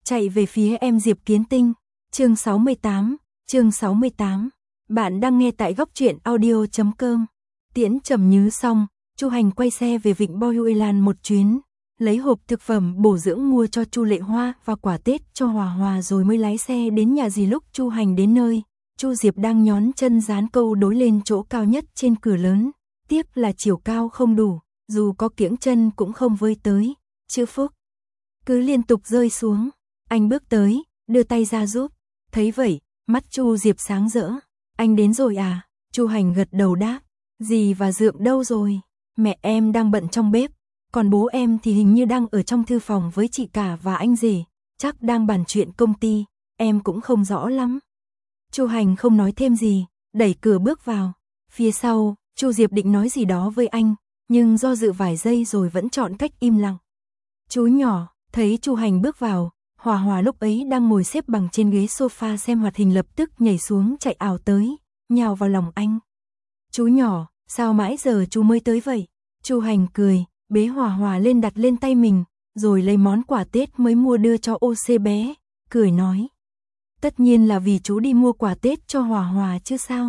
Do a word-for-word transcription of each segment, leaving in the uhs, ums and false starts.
chạy về phía em Diệp Kiến Tinh. Chương sáu mươi tám, chương sáu mươi tám. Bạn đang nghe tại góc truyện audio chấm com. Tiễn Trầm Nhứ xong, Chu Hành quay xe về Vịnh Boyuelan một chuyến, lấy hộp thực phẩm bổ dưỡng mua cho Chu Lệ Hoa và quà Tết cho Hòa Hòa rồi mới lái xe đến nhà dì. Lúc Chu Hành đến nơi, Chu Diệp đang nhón chân dán câu đối lên chỗ cao nhất trên cửa lớn, tiếp là chiều cao không đủ, dù có kiễng chân cũng không với tới, chữ Phúc cứ liên tục rơi xuống. Anh bước tới, đưa tay ra giúp. Thấy vậy, mắt Chu Diệp sáng rỡ. Anh đến rồi à? Chu Hành gật đầu đáp. Dì và Dượng đâu rồi? Mẹ em đang bận trong bếp, còn bố em thì hình như đang ở trong thư phòng với chị cả và anh rể, chắc đang bàn chuyện công ty, em cũng không rõ lắm. Chu Hành không nói thêm gì, đẩy cửa bước vào. Phía sau, Chu Diệp định nói gì đó với anh, nhưng do dự vài giây rồi vẫn chọn cách im lặng. Chú nhỏ, thấy Chu Hành bước vào, Hòa Hòa lúc ấy đang ngồi xếp bằng trên ghế sofa xem hoạt hình lập tức nhảy xuống chạy ảo tới, nhào vào lòng anh. Chú nhỏ, sao mãi giờ chú mới tới vậy? Chu Hành cười, bế Hòa Hòa lên đặt lên tay mình, rồi lấy món quà Tết mới mua đưa cho ô xê bé, cười nói. Tất nhiên là vì chú đi mua quà Tết cho Hòa Hòa chứ sao?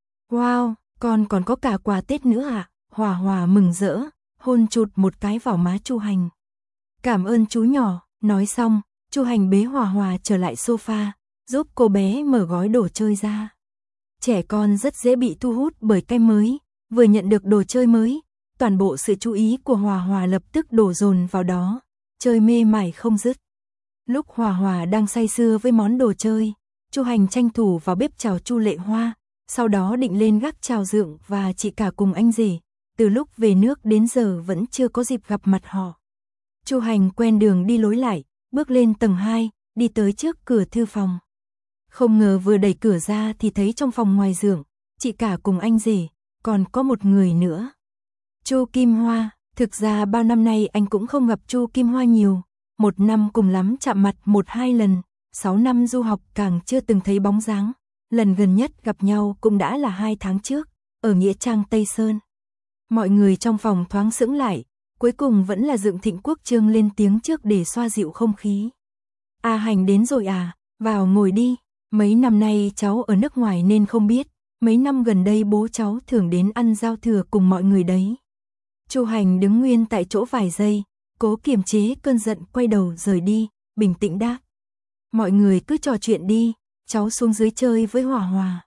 Wow, con còn có cả quà Tết nữa à? Hòa Hòa mừng rỡ, hôn chụt một cái vào má Chu Hành. Cảm ơn chú nhỏ. Nói xong, Chu Hành bế Hòa Hòa trở lại sofa, giúp cô bé mở gói đồ chơi ra. Trẻ con rất dễ bị thu hút bởi cái mới, vừa nhận được đồ chơi mới, toàn bộ sự chú ý của Hòa Hòa lập tức đổ dồn vào đó, chơi mê mải không dứt. Lúc Hòa Hòa đang say sưa với món đồ chơi, Chu Hành tranh thủ vào bếp chào Chu Lệ Hoa, sau đó định lên gác chào Dượng và chị cả cùng anh rể, từ lúc về nước đến giờ vẫn chưa có dịp gặp mặt họ. Chu Hành quen đường đi lối lại, bước lên tầng hai, đi tới trước cửa thư phòng. Không ngờ vừa đẩy cửa ra thì thấy trong phòng ngoài Dượng, chị cả cùng anh rể, còn có một người nữa. Chu Kim Hoa, thực ra bao năm nay anh cũng không gặp Chu Kim Hoa nhiều, một năm cùng lắm chạm mặt một hai lần, sáu năm du học càng chưa từng thấy bóng dáng, lần gần nhất gặp nhau cũng đã là hai tháng trước, ở Nghĩa Trang Tây Sơn. Mọi người trong phòng thoáng sững lại, cuối cùng vẫn là Dượng Thịnh Quốc Trương lên tiếng trước để xoa dịu không khí. A Hành đến rồi à, vào ngồi đi, mấy năm nay cháu ở nước ngoài nên không biết, mấy năm gần đây bố cháu thường đến ăn giao thừa cùng mọi người đấy. Chu Hành đứng nguyên tại chỗ vài giây, cố kiềm chế cơn giận quay đầu rời đi, bình tĩnh đáp. Mọi người cứ trò chuyện đi, cháu xuống dưới chơi với Hòa Hòa.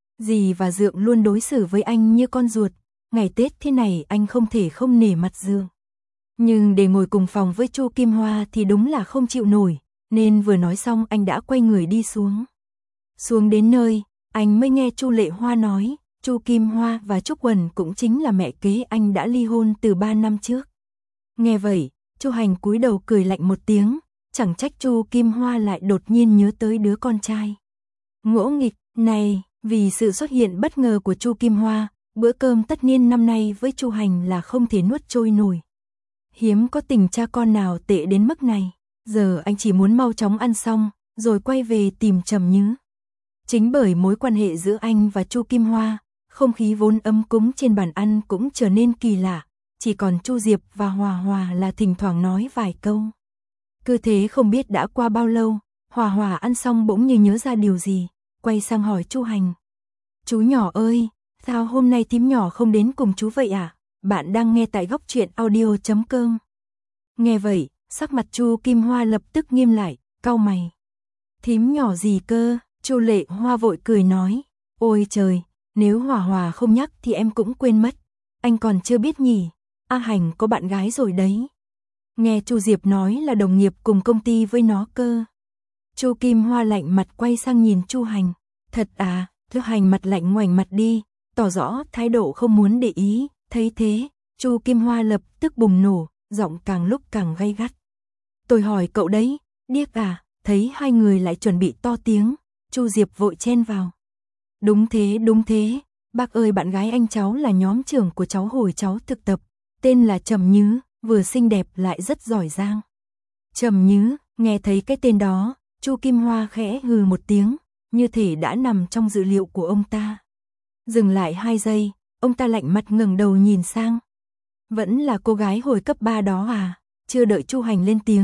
Dì và Dượng luôn đối xử với anh như con ruột, ngày Tết thế này anh không thể không nể mặt Dượng. Nhưng để ngồi cùng phòng với Chu Kim Hoa thì đúng là không chịu nổi, nên vừa nói xong anh đã quay người đi xuống. Xuống đến nơi, anh mới nghe Chu Lệ Hoa nói, Chu Kim Hoa và Trúc Quần cũng chính là mẹ kế anh đã ly hôn từ ba năm trước. Nghe vậy, Chu Hành cúi đầu cười lạnh một tiếng, chẳng trách Chu Kim Hoa lại đột nhiên nhớ tới đứa con trai. Ngỗ nghịch, này, vì sự xuất hiện bất ngờ của Chu Kim Hoa, bữa cơm tất niên năm nay với Chu Hành là không thể nuốt trôi nổi. Hiếm có tình cha con nào tệ đến mức này, giờ anh chỉ muốn mau chóng ăn xong, rồi quay về tìm Trầm Nhứ. Chính bởi mối quan hệ giữa anh và Chu Kim Hoa, không khí vốn ấm cúng trên bàn ăn cũng trở nên kỳ lạ, chỉ còn Chu Diệp và Hòa Hòa là thỉnh thoảng nói vài câu. Cứ thế không biết đã qua bao lâu, Hòa Hòa ăn xong bỗng như nhớ ra điều gì, quay sang hỏi Chu Hành. Chú nhỏ ơi, sao hôm nay thím nhỏ không đến cùng chú vậy à? Bạn đang nghe tại góc truyện audio chấm com. Nghe vậy, sắc mặt Chu Kim Hoa lập tức nghiêm lại, cau mày. Thím nhỏ gì cơ? Chu Lệ Hoa vội cười nói. Ôi trời, nếu Hòa Hòa không nhắc thì em cũng quên mất. Anh còn chưa biết nhỉ, A Hành có bạn gái rồi đấy. Nghe Chu Diệp nói là đồng nghiệp cùng công ty với nó cơ. Chu Kim Hoa lạnh mặt quay sang nhìn Chu Hành. Thật à? Chu Hành mặt lạnh ngoảnh mặt đi, tỏ rõ thái độ không muốn để ý. Thấy thế, Chu Kim Hoa lập tức bùng nổ, giọng càng lúc càng gay gắt. Tôi hỏi cậu đấy, điếc à? Thấy hai người lại chuẩn bị to tiếng, Chu Diệp vội chen vào. Đúng thế, đúng thế, bác ơi, bạn gái anh cháu là nhóm trưởng của cháu hồi cháu thực tập, tên là Trầm Nhứ, vừa xinh đẹp lại rất giỏi giang. Trầm Nhứ, nghe thấy cái tên đó, Chu Kim Hoa khẽ hừ một tiếng, như thể đã nằm trong dự liệu của ông ta. Dừng lại hai giây, ông ta lạnh mặt ngẩng đầu nhìn sang. Vẫn là cô gái hồi cấp ba đó à? Chưa đợi Chu Hành lên tiếng,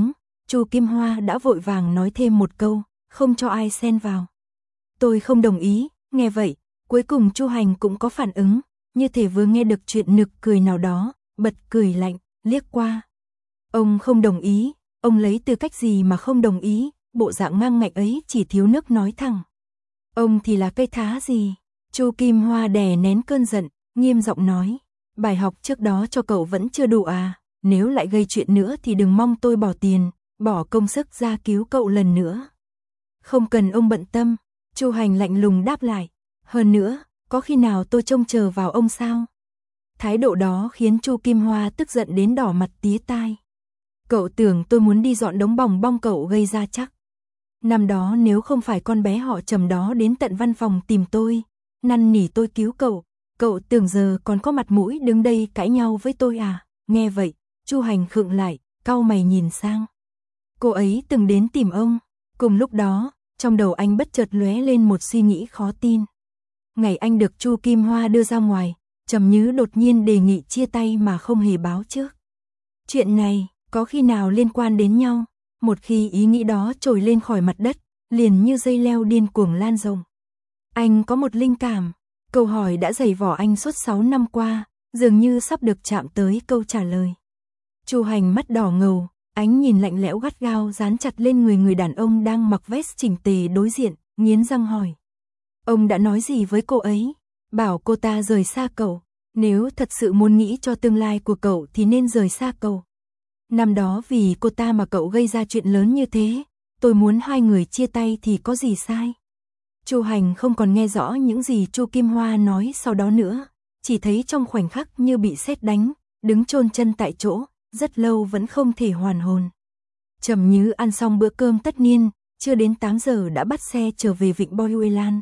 Chu Kim Hoa đã vội vàng nói thêm một câu, không cho ai xen vào. Tôi không đồng ý, nghe vậy, cuối cùng Chu Hành cũng có phản ứng, như thể vừa nghe được chuyện nực cười nào đó, bật cười lạnh, liếc qua. Ông không đồng ý, ông lấy tư cách gì mà không đồng ý, bộ dạng ngang ngạnh ấy chỉ thiếu nước nói thẳng. Ông thì là cây thá gì? Chu Kim Hoa đè nén cơn giận, nghiêm giọng nói, bài học trước đó cho cậu vẫn chưa đủ à, nếu lại gây chuyện nữa thì đừng mong tôi bỏ tiền, bỏ công sức ra cứu cậu lần nữa. Không cần ông bận tâm, Chu Hành lạnh lùng đáp lại, hơn nữa, có khi nào tôi trông chờ vào ông sao? Thái độ đó khiến Chu Kim Hoa tức giận đến đỏ mặt tía tai. Cậu tưởng tôi muốn đi dọn đống bòng bong cậu gây ra chắc. Năm đó nếu không phải con bé họ Trầm đó đến tận văn phòng tìm tôi, năn nỉ tôi cứu cậu, cậu tưởng giờ còn có mặt mũi đứng đây cãi nhau với tôi à? Nghe vậy, Chu Hành khựng lại, cau mày nhìn sang. Cô ấy từng đến tìm ông. Cùng lúc đó, trong đầu anh bất chợt lóe lên một suy nghĩ khó tin. Ngày anh được Chu Kim Hoa đưa ra ngoài, Trầm Nhứ đột nhiên đề nghị chia tay mà không hề báo trước. Chuyện này, có khi nào liên quan đến nhau? Một khi ý nghĩ đó trồi lên khỏi mặt đất, liền như dây leo điên cuồng lan rộng. Anh có một linh cảm, câu hỏi đã giày vò anh suốt sáu năm qua, dường như sắp được chạm tới câu trả lời. Chu Hành mắt đỏ ngầu, ánh nhìn lạnh lẽo gắt gao dán chặt lên người người đàn ông đang mặc vest chỉnh tề đối diện, nghiến răng hỏi. Ông đã nói gì với cô ấy? Bảo cô ta rời xa cậu, nếu thật sự muốn nghĩ cho tương lai của cậu thì nên rời xa cậu. Năm đó vì cô ta mà cậu gây ra chuyện lớn như thế, tôi muốn hai người chia tay thì có gì sai? Chu Hành không còn nghe rõ những gì Chu Kim Hoa nói sau đó nữa, chỉ thấy trong khoảnh khắc như bị sét đánh, đứng chôn chân tại chỗ, rất lâu vẫn không thể hoàn hồn. Trầm Nhứ ăn xong bữa cơm tất niên, chưa đến tám giờ đã bắt xe trở về Vịnh Boyu Island.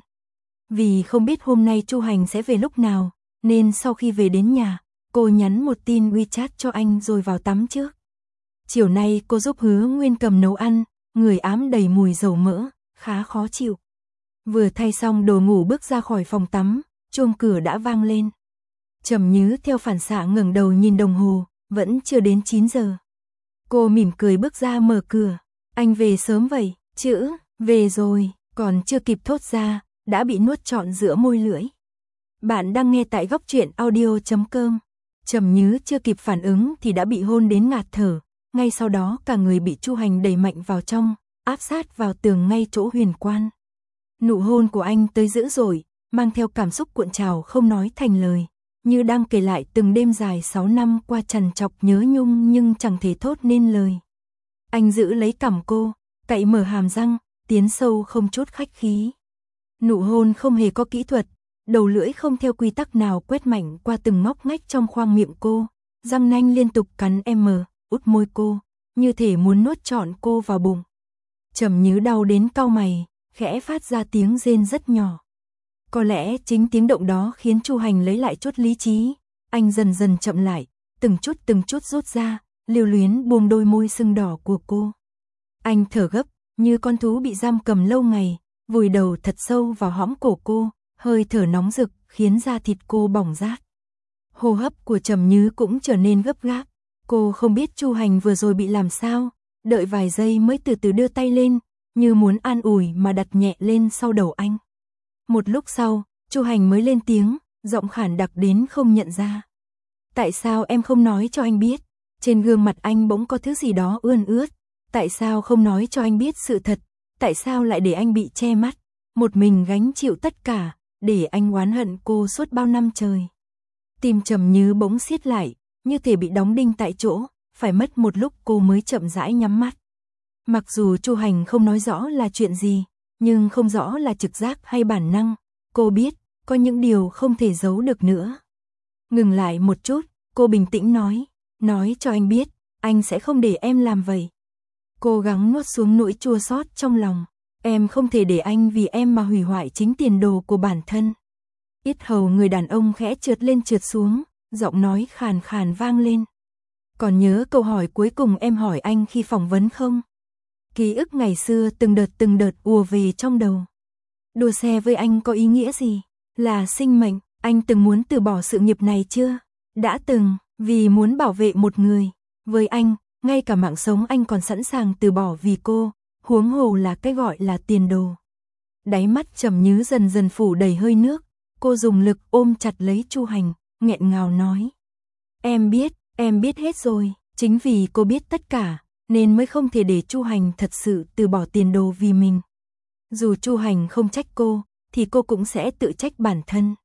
Vì không biết hôm nay Chu Hành sẽ về lúc nào, nên sau khi về đến nhà, cô nhắn một tin WeChat cho anh rồi vào tắm trước. Chiều nay cô giúp Hứa Nguyên Cầm nấu ăn, người ám đầy mùi dầu mỡ, khá khó chịu. Vừa thay xong đồ ngủ bước ra khỏi phòng tắm, chuông cửa đã vang lên. Trầm Nhứ theo phản xạ ngẩng đầu nhìn đồng hồ, vẫn chưa đến chín giờ. Cô mỉm cười bước ra mở cửa. Anh về sớm vậy, chữ, về rồi, còn chưa kịp thốt ra, đã bị nuốt trọn giữa môi lưỡi. Bạn đang nghe tại góc truyện audio chấm com. Trầm Nhứ chưa kịp phản ứng thì đã bị hôn đến ngạt thở. Ngay sau đó cả người bị Chu Hành đẩy mạnh vào trong, áp sát vào tường ngay chỗ huyền quan. Nụ hôn của anh tới dữ dội, mang theo cảm xúc cuộn trào không nói thành lời, như đang kể lại từng đêm dài sáu năm qua trằn trọc nhớ nhung nhưng chẳng thể thốt nên lời. Anh giữ lấy cằm cô, cạy mở hàm răng, tiến sâu không chút khách khí. Nụ hôn không hề có kỹ thuật, đầu lưỡi không theo quy tắc nào quét mạnh qua từng ngóc ngách trong khoang miệng cô, răng nanh liên tục cắn em mờ, út môi cô, như thể muốn nuốt trọn cô vào bụng. Trầm Nhứ đau đến cau mày, khẽ phát ra tiếng rên rất nhỏ. Có lẽ chính tiếng động đó khiến Chu Hành lấy lại chút lý trí, anh dần dần chậm lại, từng chút từng chút rút ra, lưu luyến buông đôi môi sưng đỏ của cô. Anh thở gấp, như con thú bị giam cầm lâu ngày, vùi đầu thật sâu vào hõm cổ cô, hơi thở nóng rực khiến da thịt cô bỏng rát. Hô hấp của Trầm Nhứ cũng trở nên gấp gáp. Cô không biết Chu Hành vừa rồi bị làm sao, đợi vài giây mới từ từ đưa tay lên, như muốn an ủi mà đặt nhẹ lên sau đầu anh. Một lúc sau, Chu Hành mới lên tiếng, giọng khản đặc đến không nhận ra. Tại sao em không nói cho anh biết? Trên gương mặt anh bỗng có thứ gì đó ươn ướt. Tại sao không nói cho anh biết sự thật? Tại sao lại để anh bị che mắt? Một mình gánh chịu tất cả, để anh oán hận cô suốt bao năm trời. Tim Trầm Nhứ bỗng siết lại, như thể bị đóng đinh tại chỗ, phải mất một lúc cô mới chậm rãi nhắm mắt. Mặc dù Chu Hành không nói rõ là chuyện gì, nhưng không rõ là trực giác hay bản năng, cô biết, có những điều không thể giấu được nữa. Ngừng lại một chút, cô bình tĩnh nói, nói cho anh biết, anh sẽ không để em làm vậy. Cố gắng nuốt xuống nỗi chua xót trong lòng, em không thể để anh vì em mà hủy hoại chính tiền đồ của bản thân. Yết hầu người đàn ông khẽ trượt lên trượt xuống, giọng nói khàn khàn vang lên. Còn nhớ câu hỏi cuối cùng em hỏi anh khi phỏng vấn không? Ký ức ngày xưa từng đợt từng đợt ùa về trong đầu. Đua xe với anh có ý nghĩa gì? Là sinh mệnh, anh từng muốn từ bỏ sự nghiệp này chưa? Đã từng, vì muốn bảo vệ một người. Với anh, ngay cả mạng sống anh còn sẵn sàng từ bỏ vì cô, huống hồ là cái gọi là tiền đồ. Đáy mắt Trầm Nhứ dần dần phủ đầy hơi nước, cô dùng lực ôm chặt lấy Chu Hành, nghẹn ngào nói. Em biết, em biết hết rồi, chính vì cô biết tất cả, nên mới không thể để Chu Hành thật sự từ bỏ tiền đồ vì mình. Dù Chu Hành không trách cô, thì cô cũng sẽ tự trách bản thân.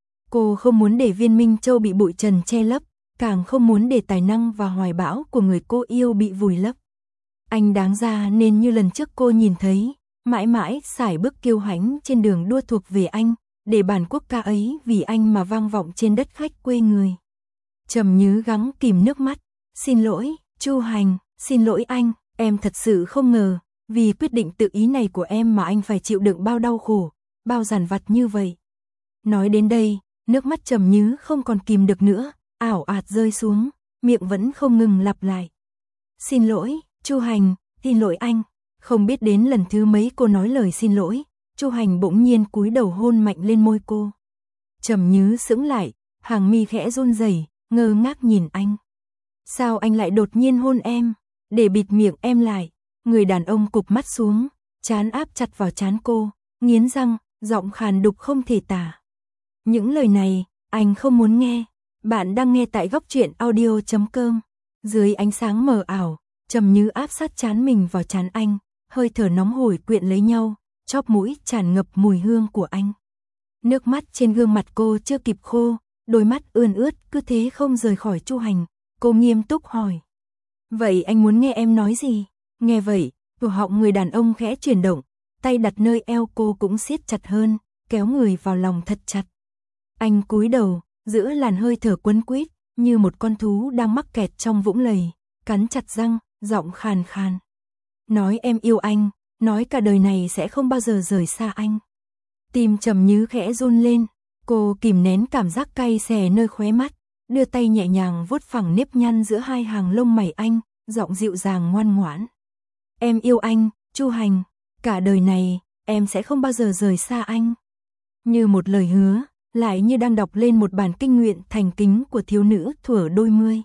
Cô không muốn để Viên Minh Châu bị bụi trần che lấp, càng không muốn để tài năng và hoài bão của người cô yêu bị vùi lấp. Anh đáng ra nên như lần trước cô nhìn thấy, mãi mãi sải bước kiêu hãnh trên đường đua thuộc về anh, để bản quốc ca ấy vì anh mà vang vọng trên đất khách quê người. Trầm Nhứ gắng kìm nước mắt, xin lỗi, Chu Hành, xin lỗi anh, em thật sự không ngờ, vì quyết định tự ý này của em mà anh phải chịu đựng bao đau khổ, bao dằn vặt như vậy. Nói đến đây, nước mắt Trầm Nhứ không còn kìm được nữa, ảo ạt rơi xuống, miệng vẫn không ngừng lặp lại. Xin lỗi, Chu Hành, xin lỗi anh. Không biết đến lần thứ mấy cô nói lời xin lỗi, Chu Hành bỗng nhiên cúi đầu hôn mạnh lên môi cô. Trầm Nhứ sững lại, hàng mi khẽ run rẩy, ngơ ngác nhìn anh. Sao anh lại đột nhiên hôn em? Để bịt miệng em lại, người đàn ông cụp mắt xuống, trán áp chặt vào trán cô, nghiến răng, giọng khàn đục không thể tả. Những lời này, anh không muốn nghe. Bạn đang nghe tại góc truyện audio chấm com. Dưới ánh sáng mờ ảo, Trầm Nhứ áp sát trán mình vào trán anh, hơi thở nóng hổi quyện lấy nhau, chóp mũi tràn ngập mùi hương của anh. Nước mắt trên gương mặt cô chưa kịp khô, đôi mắt ươn ướt cứ thế không rời khỏi Chu Hành, cô nghiêm túc hỏi. Vậy anh muốn nghe em nói gì? Nghe vậy, cổ họng người đàn ông khẽ chuyển động, tay đặt nơi eo cô cũng siết chặt hơn, kéo người vào lòng thật chặt. Anh cúi đầu, giữa làn hơi thở quấn quýt, như một con thú đang mắc kẹt trong vũng lầy, cắn chặt răng, giọng khàn khàn. Nói em yêu anh, nói cả đời này sẽ không bao giờ rời xa anh. Tim Trầm Nhứ khẽ run lên, cô kìm nén cảm giác cay xè nơi khóe mắt, đưa tay nhẹ nhàng vuốt phẳng nếp nhăn giữa hai hàng lông mày anh, giọng dịu dàng ngoan ngoãn. Em yêu anh, Chu Hành, cả đời này, em sẽ không bao giờ rời xa anh. Như một lời hứa, lại như đang đọc lên một bản kinh nguyện thành kính của thiếu nữ thuở đôi mươi.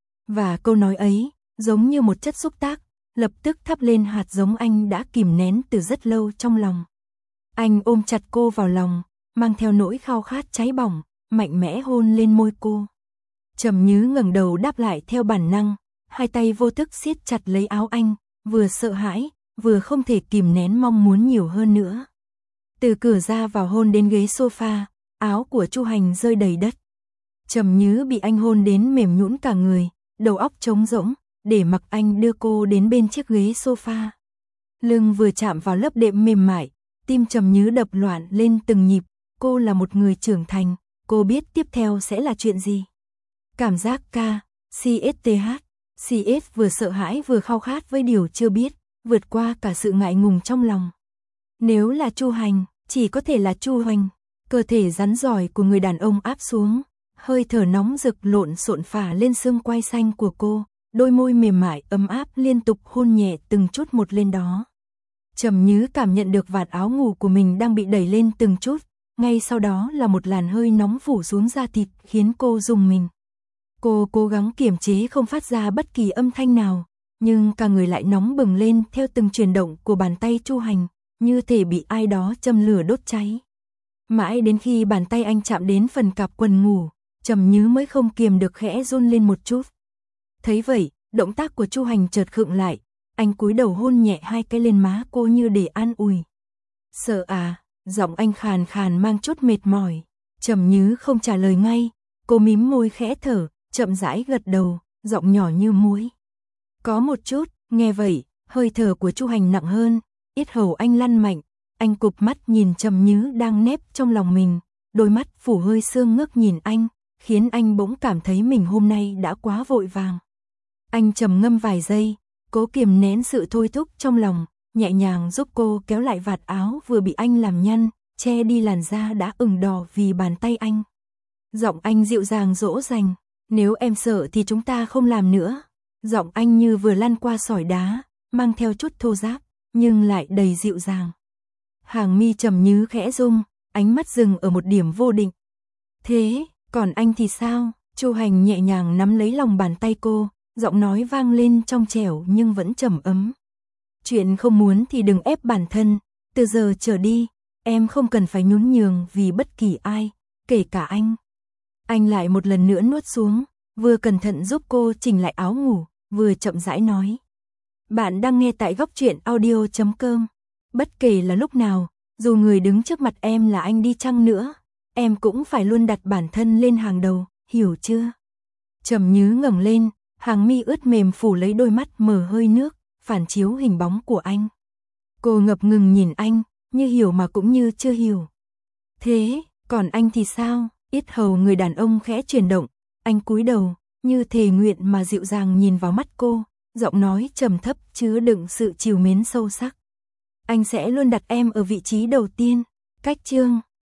Và câu nói ấy, giống như một chất xúc tác, lập tức thắp lên hạt giống anh đã kìm nén từ rất lâu trong lòng. Anh ôm chặt cô vào lòng, mang theo nỗi khao khát cháy bỏng, mạnh mẽ hôn lên môi cô. Trầm Nhứ ngẩng đầu đáp lại theo bản năng, hai tay vô thức siết chặt lấy áo anh, vừa sợ hãi, vừa không thể kìm nén mong muốn nhiều hơn nữa. Từ cửa ra vào hôn đến ghế sofa, áo của Chu Hành rơi đầy đất. Trầm Nhứ bị anh hôn đến mềm nhũn cả người, đầu óc trống rỗng, để mặc anh đưa cô đến bên chiếc ghế sofa. Lưng vừa chạm vào lớp đệm mềm mại, tim Trầm Nhứ đập loạn lên từng nhịp, cô là một người trưởng thành, cô biết tiếp theo sẽ là chuyện gì. Cảm giác ca, xê ét tê hát, xê ét vừa sợ hãi vừa khao khát với điều chưa biết, vượt qua cả sự ngại ngùng trong lòng. Nếu là Chu Hành, chỉ có thể là Chu Hành. Cơ thể rắn giỏi của người đàn ông áp xuống, hơi thở nóng rực lộn xộn phả lên xương quai xanh của cô, đôi môi mềm mại ấm áp liên tục hôn nhẹ từng chút một lên đó. Trầm Nhứ cảm nhận được vạt áo ngủ của mình đang bị đẩy lên từng chút, ngay sau đó là một làn hơi nóng phủ xuống da thịt khiến cô rùng mình. Cô cố gắng kiềm chế không phát ra bất kỳ âm thanh nào, nhưng cả người lại nóng bừng lên theo từng chuyển động của bàn tay Chu Hành, như thể bị ai đó châm lửa đốt cháy. Mãi đến khi bàn tay anh chạm đến phần cạp quần ngủ, Trầm Nhứ mới không kiềm được khẽ run lên một chút. Thấy vậy, động tác của Chu Hành chợt khựng lại, anh cúi đầu hôn nhẹ hai cái lên má cô như để an ủi. Sợ à, giọng anh khàn khàn mang chút mệt mỏi. Trầm Nhứ không trả lời ngay, cô mím môi khẽ thở, chậm rãi gật đầu, giọng nhỏ như muối. Có một chút, nghe vậy, hơi thở của Chu Hành nặng hơn, yết hầu anh lăn mạnh. Anh cụp mắt nhìn Trầm Nhứ đang nép trong lòng mình, đôi mắt phủ hơi sương ngước nhìn anh, khiến anh bỗng cảm thấy mình hôm nay đã quá vội vàng. Anh trầm ngâm vài giây, cố kiềm nén sự thôi thúc trong lòng, nhẹ nhàng giúp cô kéo lại vạt áo vừa bị anh làm nhăn, che đi làn da đã ửng đỏ vì bàn tay anh. Giọng anh dịu dàng dỗ dành, nếu em sợ thì chúng ta không làm nữa. Giọng anh như vừa lăn qua sỏi đá, mang theo chút thô ráp, nhưng lại đầy dịu dàng. Hàng mi Trầm Nhứ khẽ rung, ánh mắt dừng ở một điểm vô định. Thế, còn anh thì sao? Chu Hành nhẹ nhàng nắm lấy lòng bàn tay cô, giọng nói vang lên trong trẻo nhưng vẫn trầm ấm. Chuyện không muốn thì đừng ép bản thân, từ giờ trở đi, em không cần phải nhún nhường vì bất kỳ ai, kể cả anh. Anh lại một lần nữa nuốt xuống, vừa cẩn thận giúp cô chỉnh lại áo ngủ, vừa chậm rãi nói. Bạn đang nghe tại góc truyện audio chấm com. Bất kể là lúc nào, dù người đứng trước mặt em là anh đi chăng nữa, em cũng phải luôn đặt bản thân lên hàng đầu, hiểu chưa? Trầm Nhứ ngẩng lên, hàng mi ướt mềm phủ lấy đôi mắt mờ hơi nước, phản chiếu hình bóng của anh. Cô ngập ngừng nhìn anh, như hiểu mà cũng như chưa hiểu. Thế, còn anh thì sao? Yết hầu người đàn ông khẽ chuyển động, anh cúi đầu, như thề nguyện mà dịu dàng nhìn vào mắt cô, giọng nói trầm thấp chứa đựng sự trìu mến sâu sắc. Anh sẽ luôn đặt em ở vị trí đầu tiên. Cách chương